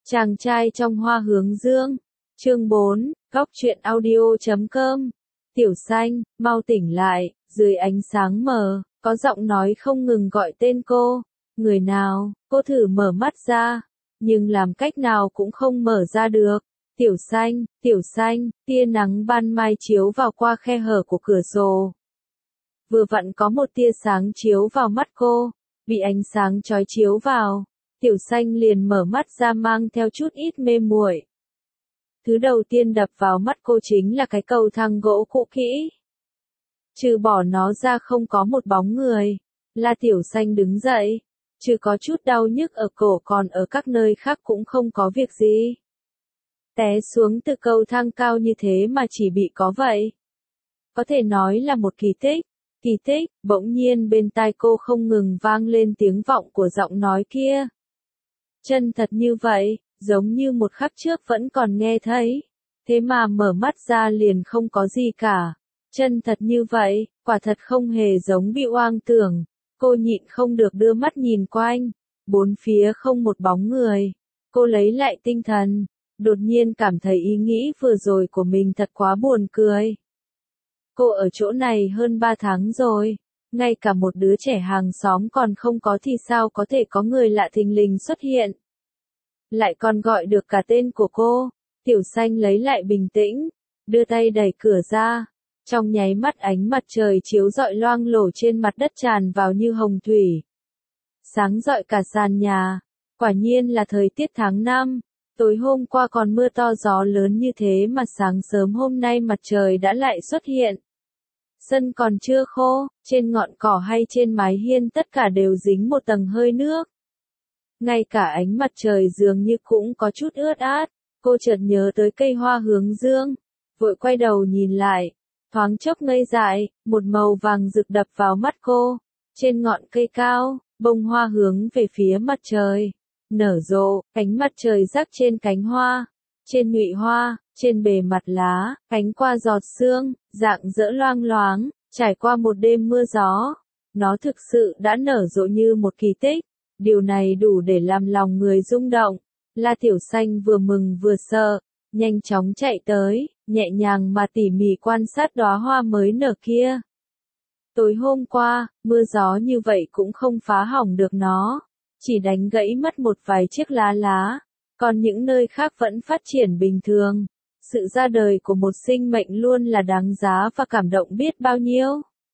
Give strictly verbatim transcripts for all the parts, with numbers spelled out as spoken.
Chàng trai trong hoa hướng dương. Chương bốn, góc truyện audio chấm com. Tiểu Xanh, mau tỉnh lại, dưới ánh sáng mờ, có giọng nói không ngừng gọi tên cô. Người nào? Cô thử mở mắt ra, nhưng làm cách nào cũng không mở ra được. Tiểu Xanh, Tiểu Xanh, tia nắng ban mai chiếu vào qua khe hở của cửa sổ. Vừa vặn có một tia sáng chiếu vào mắt cô, bị ánh sáng chói chiếu vào, Tiểu Xanh liền mở mắt ra mang theo chút ít mê muội. Thứ đầu tiên đập vào mắt cô chính là cái cầu thang gỗ cũ kỹ. Trừ bỏ nó ra không có một bóng người. La Tiểu Xanh đứng dậy, trừ có chút đau nhức ở cổ còn ở các nơi khác cũng không có việc gì. Té xuống từ cầu thang cao như thế mà chỉ bị có vậy. Có thể nói là một kỳ tích. Kỳ tích, bỗng nhiên bên tai cô không ngừng vang lên tiếng vọng của giọng nói kia. Chân thật như vậy, giống như một khắc trước vẫn còn nghe thấy. Thế mà mở mắt ra liền không có gì cả. Chân thật như vậy, quả thật không hề giống bị oang tưởng. Cô nhịn không được đưa mắt nhìn quanh. Bốn phía không một bóng người. Cô lấy lại tinh thần. Đột nhiên cảm thấy ý nghĩ vừa rồi của mình thật quá buồn cười. Cô ở chỗ này hơn ba tháng rồi. Ngay cả một đứa trẻ hàng xóm còn không có thì sao có thể có người lạ thình lình xuất hiện. Lại còn gọi được cả tên của cô. Tiểu Xanh lấy lại bình tĩnh, đưa tay đẩy cửa ra. Trong nháy mắt ánh mặt trời chiếu rọi loang lổ trên mặt đất tràn vào như hồng thủy. Sáng rọi cả sàn nhà. Quả nhiên là thời tiết tháng năm. Tối hôm qua còn mưa to gió lớn như thế mà sáng sớm hôm nay mặt trời đã lại xuất hiện. Sân còn chưa khô, trên ngọn cỏ hay trên mái hiên tất cả đều dính một tầng hơi nước. Ngay cả ánh mặt trời dường như cũng có chút ướt át. Cô chợt nhớ tới cây hoa hướng dương, vội quay đầu nhìn lại, thoáng chốc ngây dại, một màu vàng rực đập vào mắt cô. Trên ngọn cây cao, bông hoa hướng về phía mặt trời, nở rộ, ánh mặt trời rắc trên cánh hoa, trên nhụy hoa, trên bề mặt lá, cánh qua giọt sương, dạng dỡ loang loáng, trải qua một đêm mưa gió. Nó thực sự đã nở rộ như một kỳ tích. Điều này đủ để làm lòng người rung động. La Tiểu Xanh vừa mừng vừa sợ, nhanh chóng chạy tới, nhẹ nhàng mà tỉ mỉ quan sát đóa hoa mới nở kia. Tối hôm qua, mưa gió như vậy cũng không phá hỏng được nó, chỉ đánh gãy mất một vài chiếc lá lá, còn những nơi khác vẫn phát triển bình thường. Sự ra đời của một sinh mệnh luôn là đáng giá và cảm động biết bao nhiêu.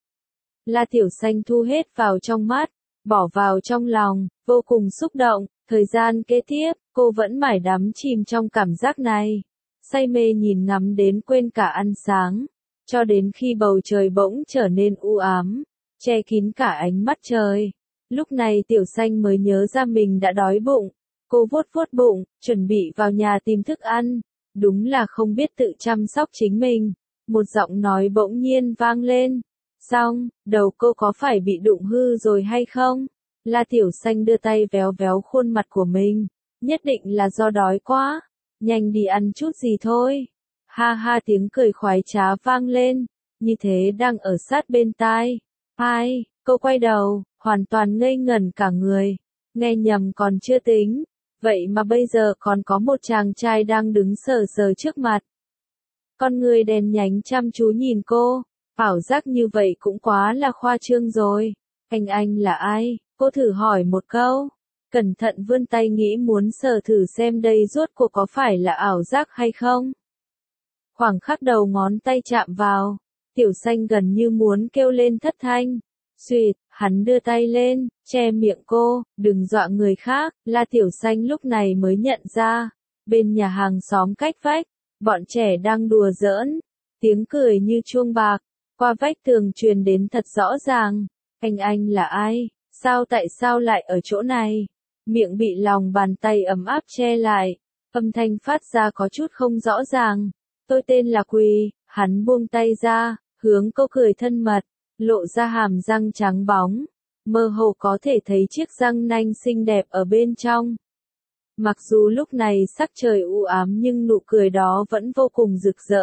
La Tiểu Xanh thu hết vào trong mắt, bỏ vào trong lòng, vô cùng xúc động. Thời gian kế tiếp, cô vẫn mải đắm chìm trong cảm giác này, say mê nhìn ngắm đến quên cả ăn sáng, cho đến khi bầu trời bỗng trở nên u ám, che kín cả ánh mắt trời. Lúc này Tiểu Xanh mới nhớ ra mình đã đói bụng, cô vuốt vuốt bụng, chuẩn bị vào nhà tìm thức ăn, đúng là không biết tự chăm sóc chính mình. Một giọng nói bỗng nhiên vang lên, xong, đầu cô có phải bị đụng hư rồi hay không? La Tiểu Xanh đưa tay véo véo khuôn mặt của mình, nhất định là do đói quá, nhanh đi ăn chút gì thôi. Ha ha tiếng cười khoái trá vang lên, như thế đang ở sát bên tai. Ai, cô quay đầu, hoàn toàn ngây ngẩn cả người, nghe nhầm còn chưa tính, vậy mà bây giờ còn có một chàng trai đang đứng sờ sờ trước mặt. Con người đèn nhánh chăm chú nhìn cô, ảo giác như vậy cũng quá là khoa trương rồi. Anh anh là ai? Cô thử hỏi một câu, cẩn thận vươn tay nghĩ muốn sờ thử xem đây rốt cuộc có phải là ảo giác hay không. Khoảng khắc đầu ngón tay chạm vào, Tiểu Xanh gần như muốn kêu lên thất thanh. Xuyệt, hắn đưa tay lên, che miệng cô, đừng dọa người khác. La Tiểu Xanh lúc này mới nhận ra, bên nhà hàng xóm cách vách, bọn trẻ đang đùa giỡn, tiếng cười như chuông bạc, qua vách tường truyền đến thật rõ ràng. Anh anh là ai? Sao tại sao lại ở chỗ này? Miệng bị lòng bàn tay ấm áp che lại, âm thanh phát ra có chút không rõ ràng. Tôi tên là Quỳ. Hắn buông tay ra, hướng cô cười thân mật, lộ ra hàm răng trắng bóng, mơ hồ có thể thấy chiếc răng nanh xinh đẹp ở bên trong. Mặc dù lúc này sắc trời u ám nhưng nụ cười đó vẫn vô cùng rực rỡ.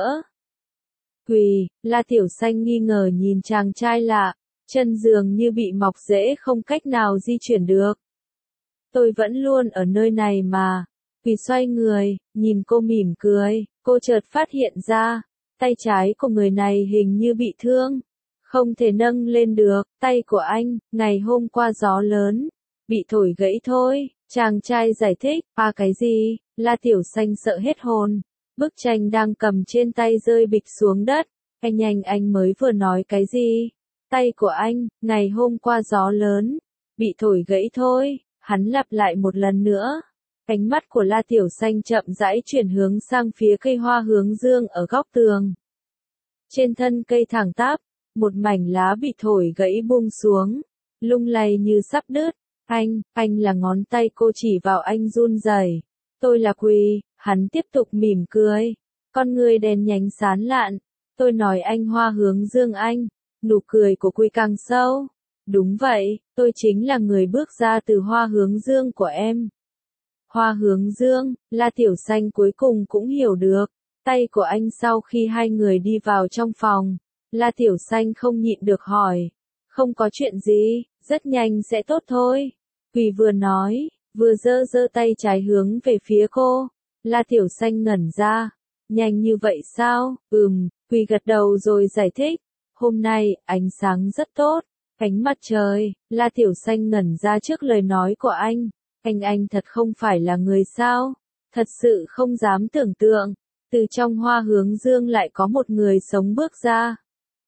Quỳ, La Tiểu Xanh nghi ngờ nhìn chàng trai lạ. Chân dường như bị mọc rễ không cách nào di chuyển được. Tôi vẫn luôn ở nơi này mà. Quỳ xoay người, nhìn cô mỉm cười, cô chợt phát hiện ra, tay trái của người này hình như bị thương, không thể nâng lên được, tay của anh, ngày hôm qua gió lớn, bị thổi gãy thôi, chàng trai giải thích, à cái gì, La Tiểu Xanh sợ hết hồn, bức tranh đang cầm trên tay rơi bịch xuống đất, anh nhanh anh mới vừa nói cái gì, tay của anh, ngày hôm qua gió lớn, bị thổi gãy thôi, hắn lặp lại một lần nữa. Ánh mắt của La Tiểu Xanh chậm rãi chuyển hướng sang phía cây hoa hướng dương ở góc tường. Trên thân cây thẳng tắp, một mảnh lá bị thổi gãy buông xuống, lung lay như sắp đứt. Anh, anh là ngón tay cô chỉ vào anh run rẩy. Tôi là Quỳ, hắn tiếp tục mỉm cười. Con người đèn nhánh sán lạn. Tôi nói anh hoa hướng dương anh. Nụ cười của Quỳ càng sâu. Đúng vậy, tôi chính là người bước ra từ hoa hướng dương của em. Hoa hướng dương, La Tiểu Xanh cuối cùng cũng hiểu được. Tay của anh sau khi hai người đi vào trong phòng. La Tiểu Xanh không nhịn được hỏi. Không có chuyện gì, rất nhanh sẽ tốt thôi. Quỳ vừa nói, vừa giơ giơ tay trái hướng về phía cô. La Tiểu Xanh ngẩn ra. Nhanh như vậy sao? Ừm, Quỳ gật đầu rồi giải thích. Hôm nay, ánh sáng rất tốt. Ánh mặt trời, La Tiểu Xanh ngẩn ra trước lời nói của anh. Anh anh thật không phải là người sao? Thật sự không dám tưởng tượng. Từ trong hoa hướng dương lại có một người sống bước ra.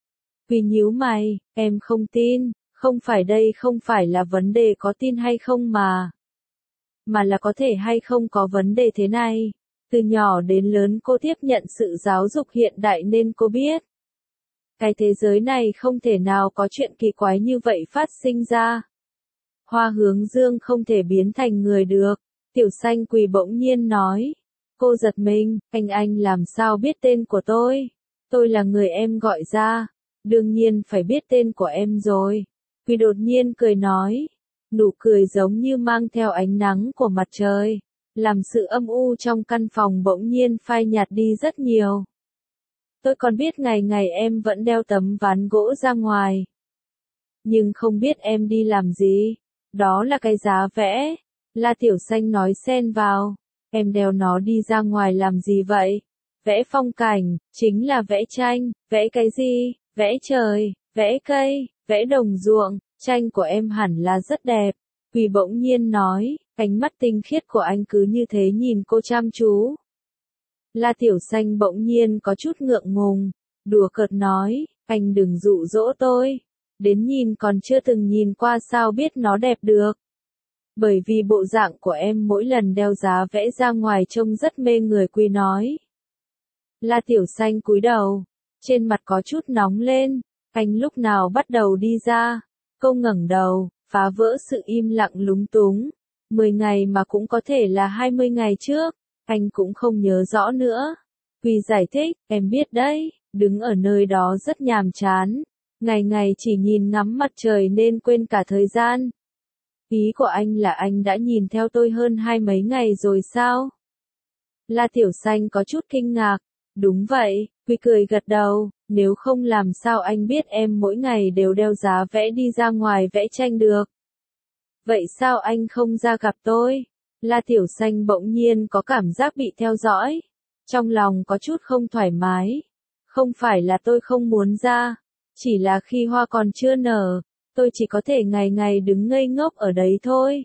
Quỳ nhíu mày, em không tin, không phải đây không phải là vấn đề có tin hay không mà. Mà là có thể hay không có vấn đề thế này. Từ nhỏ đến lớn cô tiếp nhận sự giáo dục hiện đại nên cô biết. Cái thế giới này không thể nào có chuyện kỳ quái như vậy phát sinh ra. Hoa hướng dương không thể biến thành người được. Tiểu Xanh Quỳ bỗng nhiên nói. Cô giật mình, anh anh làm sao biết tên của tôi? Tôi là người em gọi ra. Đương nhiên phải biết tên của em rồi. Quỳ đột nhiên cười nói. Nụ cười giống như mang theo ánh nắng của mặt trời. Làm sự âm u trong căn phòng bỗng nhiên phai nhạt đi rất nhiều. Tôi còn biết ngày ngày em vẫn đeo tấm ván gỗ ra ngoài. Nhưng không biết em đi làm gì. Đó là cái giá vẽ. La Tiểu Xanh nói xen vào. Em đeo nó đi ra ngoài làm gì vậy? Vẽ phong cảnh, chính là vẽ tranh. Vẽ cái gì? Vẽ trời, vẽ cây, vẽ đồng ruộng. Tranh của em hẳn là rất đẹp. Quỳ bỗng nhiên nói, ánh mắt tinh khiết của anh cứ như thế nhìn cô chăm chú. La Tiểu Xanh bỗng nhiên có chút ngượng ngùng, đùa cợt nói, anh đừng dụ dỗ tôi. Đến nhìn còn chưa từng nhìn qua sao biết nó đẹp được. Bởi vì bộ dạng của em mỗi lần đeo giá vẽ ra ngoài trông rất mê người. Quỳ nói. La Tiểu Xanh cúi đầu, trên mặt có chút nóng lên, anh lúc nào bắt đầu đi ra. Cô ngẩng đầu, phá vỡ sự im lặng lúng túng. Mười ngày mà cũng có thể là hai mươi ngày trước, anh cũng không nhớ rõ nữa. Quỳ giải thích, em biết đấy, đứng ở nơi đó rất nhàm chán. Ngày ngày chỉ nhìn ngắm mặt trời nên quên cả thời gian. Ý của anh là anh đã nhìn theo tôi hơn hai mấy ngày rồi sao? La Tiểu Xanh có chút kinh ngạc. Đúng vậy, Quỳ cười gật đầu, nếu không làm sao anh biết em mỗi ngày đều đeo giá vẽ đi ra ngoài vẽ tranh được. Vậy sao anh không ra gặp tôi? La Tiểu Xanh bỗng nhiên có cảm giác bị theo dõi. Trong lòng có chút không thoải mái. Không phải là tôi không muốn ra. Chỉ là khi hoa còn chưa nở, tôi chỉ có thể ngày ngày đứng ngây ngốc ở đấy thôi.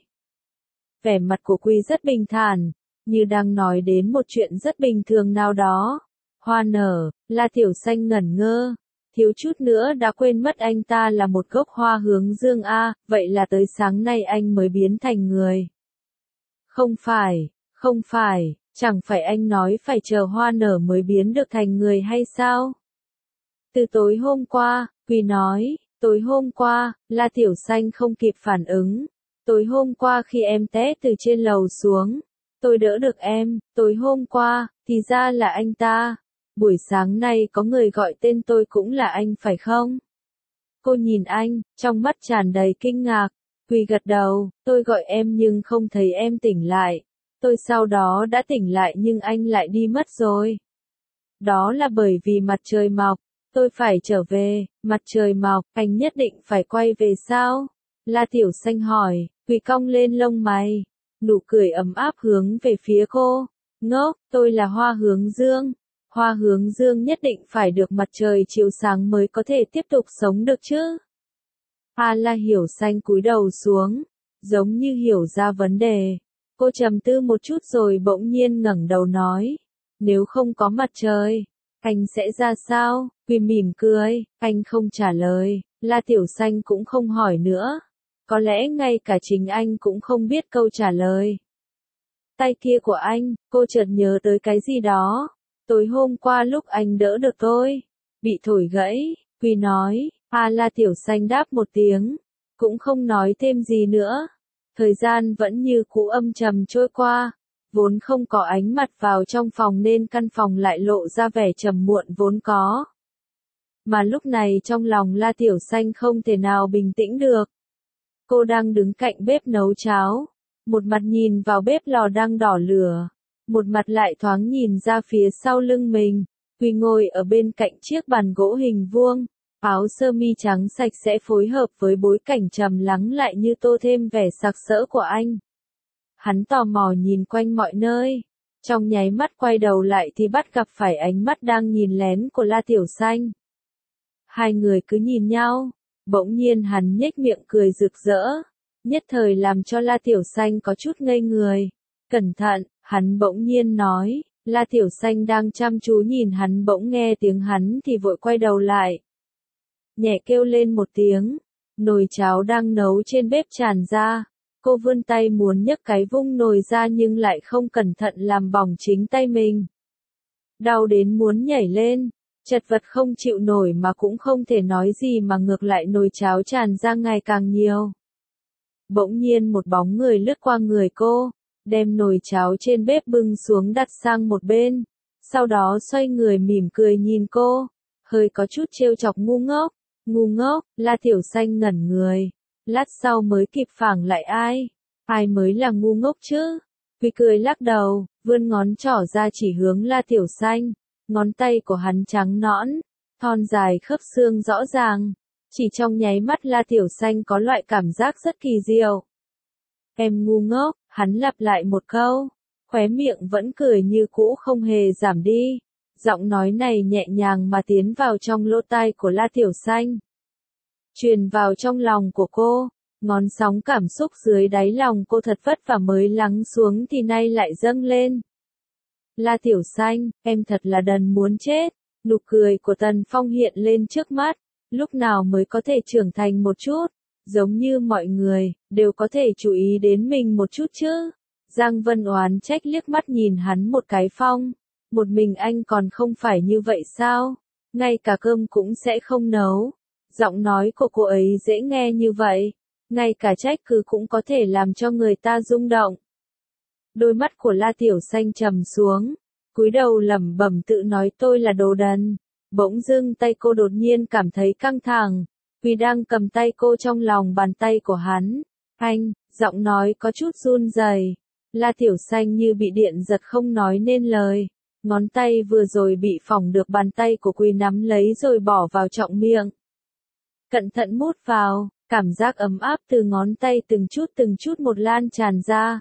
Vẻ mặt của Quỳ rất bình thản, như đang nói đến một chuyện rất bình thường nào đó. Hoa nở, La Tiểu Xanh ngẩn ngơ, thiếu chút nữa đã quên mất anh ta là một gốc hoa hướng dương a, vậy là tới sáng nay anh mới biến thành người. Không phải, không phải, chẳng phải anh nói phải chờ hoa nở mới biến được thành người hay sao? Từ tối hôm qua, Quỳ nói, tối hôm qua, La Tiểu Xanh không kịp phản ứng. Tối hôm qua khi em té từ trên lầu xuống, tôi đỡ được em, tối hôm qua, thì ra là anh ta. Buổi sáng nay có người gọi tên tôi cũng là anh phải không? Cô nhìn anh, trong mắt tràn đầy kinh ngạc. Quỳ gật đầu, tôi gọi em nhưng không thấy em tỉnh lại. Tôi sau đó đã tỉnh lại nhưng anh lại đi mất rồi. Đó là bởi vì mặt trời mọc, tôi phải trở về, mặt trời mọc, anh nhất định phải quay về sao? La Tiểu Xanh hỏi, Quỳ cong lên lông mày. nụ cười ấm áp hướng về phía cô. Ngốc, tôi là Hoa Hướng Dương. Hoa Hướng Dương nhất định phải được mặt trời chiếu sáng mới có thể tiếp tục sống được chứ. A La Hiểu Xanh cúi đầu xuống, giống như hiểu ra vấn đề. Cô trầm tư một chút rồi bỗng nhiên ngẩng đầu nói, nếu không có mặt trời, anh sẽ ra sao? Quy mỉm cười, anh không trả lời, La Tiểu Xanh cũng không hỏi nữa. Có lẽ ngay cả chính anh cũng không biết câu trả lời. Tay kia của anh, cô chợt nhớ tới cái gì đó. Tối hôm qua lúc anh đỡ được tôi, bị thổi gãy, Quy nói. A La Tiểu Xanh đáp một tiếng, cũng không nói thêm gì nữa. Thời gian vẫn như cũ âm trầm trôi qua, vốn không có ánh mặt vào trong phòng nên căn phòng lại lộ ra vẻ trầm muộn vốn có. Mà lúc này trong lòng La Tiểu Xanh không thể nào bình tĩnh được. Cô đang đứng cạnh bếp nấu cháo, một mặt nhìn vào bếp lò đang đỏ lửa, một mặt lại thoáng nhìn ra phía sau lưng mình. Quy ngồi ở bên cạnh chiếc bàn gỗ hình vuông, áo sơ mi trắng sạch sẽ phối hợp với bối cảnh trầm lắng lại như tô thêm vẻ sặc sỡ của anh. Hắn tò mò nhìn quanh mọi nơi, trong nháy mắt quay đầu lại thì bắt gặp phải ánh mắt đang nhìn lén của La Tiểu Xanh. Hai người cứ nhìn nhau, bỗng nhiên hắn nhếch miệng cười rực rỡ, nhất thời làm cho La Tiểu Xanh có chút ngây người. Cẩn thận, hắn bỗng nhiên nói. La Tiểu Xanh đang chăm chú nhìn hắn bỗng nghe tiếng hắn thì vội quay đầu lại. Nhẹ kêu lên một tiếng, nồi cháo đang nấu trên bếp tràn ra. Cô vươn tay muốn nhấc cái vung nồi ra nhưng lại không cẩn thận làm bỏng chính tay mình. Đau đến muốn nhảy lên, chật vật không chịu nổi mà cũng không thể nói gì mà ngược lại nồi cháo tràn ra ngày càng nhiều. Bỗng nhiên một bóng người lướt qua người cô, đem nồi cháo trên bếp bưng xuống đặt sang một bên, sau đó xoay người mỉm cười nhìn cô, hơi có chút trêu chọc ngu ngốc. Ngu ngốc, La Tiểu Xanh ngẩn người, lát sau mới kịp phản lại ai, ai mới là ngu ngốc chứ. Quy cười lắc đầu, vươn ngón trỏ ra chỉ hướng La Tiểu Xanh, ngón tay của hắn trắng nõn, thon dài khớp xương rõ ràng, chỉ trong nháy mắt La Tiểu Xanh có loại cảm giác rất kỳ diệu. Em ngu ngốc, hắn lặp lại một câu, khóe miệng vẫn cười như cũ không hề giảm đi. Giọng nói này nhẹ nhàng mà tiến vào trong lỗ tai của La Tiểu Xanh, truyền vào trong lòng của cô, ngón sóng cảm xúc dưới đáy lòng cô thật vất vả mới lắng xuống thì nay lại dâng lên. La Tiểu Xanh, em thật là đần muốn chết. Nụ cười của Tần Phong hiện lên trước mắt, lúc nào mới có thể trưởng thành một chút, giống như mọi người, đều có thể chú ý đến mình một chút chứ. Giang Vân oán trách liếc mắt nhìn hắn một cái. Phong, một mình anh còn không phải như vậy sao? Ngay cả cơm cũng sẽ không nấu. Giọng nói của cô ấy dễ nghe như vậy, ngay cả trách cứ cũng có thể làm cho người ta rung động. Đôi mắt của La Tiểu Xanh trầm xuống, cúi đầu lẩm bẩm tự nói tôi là đồ đần. Bỗng dưng tay cô đột nhiên cảm thấy căng thẳng, vì đang cầm tay cô trong lòng bàn tay của hắn. Anh, giọng nói có chút run rẩy. La Tiểu Xanh như bị điện giật không nói nên lời. Ngón tay vừa rồi bị phỏng được bàn tay của Quy nắm lấy rồi bỏ vào trọng miệng. Cẩn thận mút vào, cảm giác ấm áp từ ngón tay từng chút từng chút một lan tràn ra.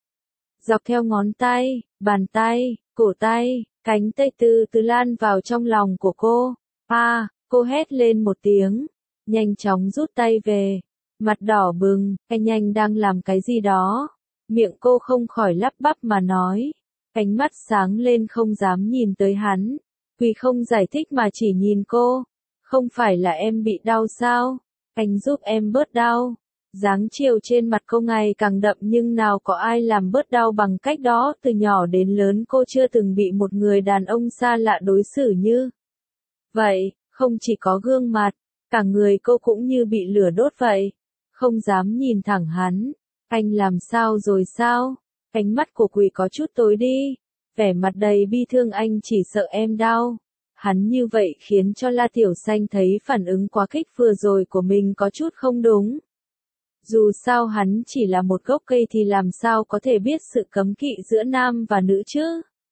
Dọc theo ngón tay, bàn tay, cổ tay, cánh tay từ từ lan vào trong lòng của cô. A, à, cô hét lên một tiếng, nhanh chóng rút tay về, mặt đỏ bừng, anh nhanh đang làm cái gì đó. Miệng cô không khỏi lắp bắp mà nói, ánh mắt sáng lên không dám nhìn tới hắn. Quy không giải thích mà chỉ nhìn cô, không phải là em bị đau sao? Anh giúp em bớt đau. Dáng chiều trên mặt cô ngày càng đậm nhưng nào có ai làm bớt đau bằng cách đó. Từ nhỏ đến lớn cô chưa từng bị một người đàn ông xa lạ đối xử như vậy, không chỉ có gương mặt, cả người cô cũng như bị lửa đốt vậy. Không dám nhìn thẳng hắn. Anh làm sao rồi sao? Ánh mắt của Quỷ có chút tối đi, vẻ mặt đầy bi thương. Anh chỉ sợ em đau. Hắn như vậy khiến cho La Tiểu Xanh thấy phản ứng quá khích vừa rồi của mình có chút không đúng. Dù sao hắn chỉ là một gốc cây thì làm sao có thể biết sự cấm kỵ giữa nam và nữ chứ?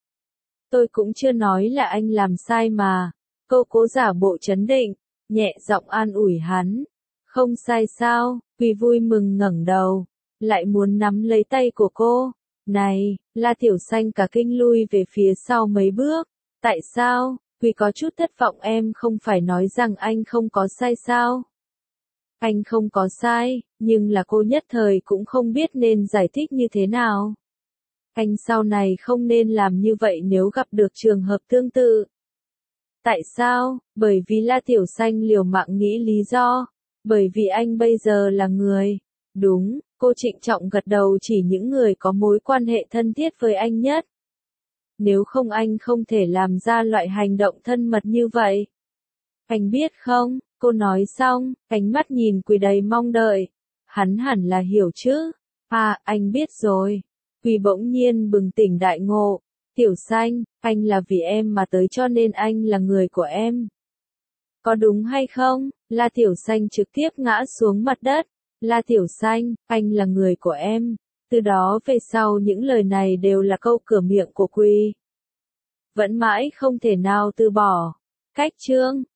Tôi cũng chưa nói là anh làm sai mà. Cô cố giả bộ trấn định, nhẹ giọng an ủi hắn. Không sai sao? Quy vui mừng ngẩng đầu, lại muốn nắm lấy tay của cô. Này, La Tiểu Xanh cả kinh lui về phía sau mấy bước. Tại sao? Vì có chút thất vọng em không phải nói rằng anh không có sai sao? Anh không có sai, nhưng là cô nhất thời cũng không biết nên giải thích như thế nào. Anh sau này không nên làm như vậy nếu gặp được trường hợp tương tự. Tại sao? Bởi vì La Tiểu Xanh liều mạng nghĩ lý do. Bởi vì anh bây giờ là người. Đúng, cô trịnh trọng gật đầu, chỉ những người có mối quan hệ thân thiết với anh nhất. Nếu không anh không thể làm ra loại hành động thân mật như vậy. Anh biết không, cô nói xong, ánh mắt nhìn Quỳ đầy mong đợi. Hắn hẳn là hiểu chứ. À, anh biết rồi. Quỳ bỗng nhiên bừng tỉnh đại ngộ. Tiểu Xanh, anh là vì em mà tới cho nên anh là người của em. Có đúng hay không? La Tiểu Xanh trực tiếp ngã xuống mặt đất. La Tiểu Xanh, anh là người của em. Từ đó về sau những lời này đều là câu cửa miệng của Quỳ. Vẫn mãi không thể nào từ bỏ. Cách chương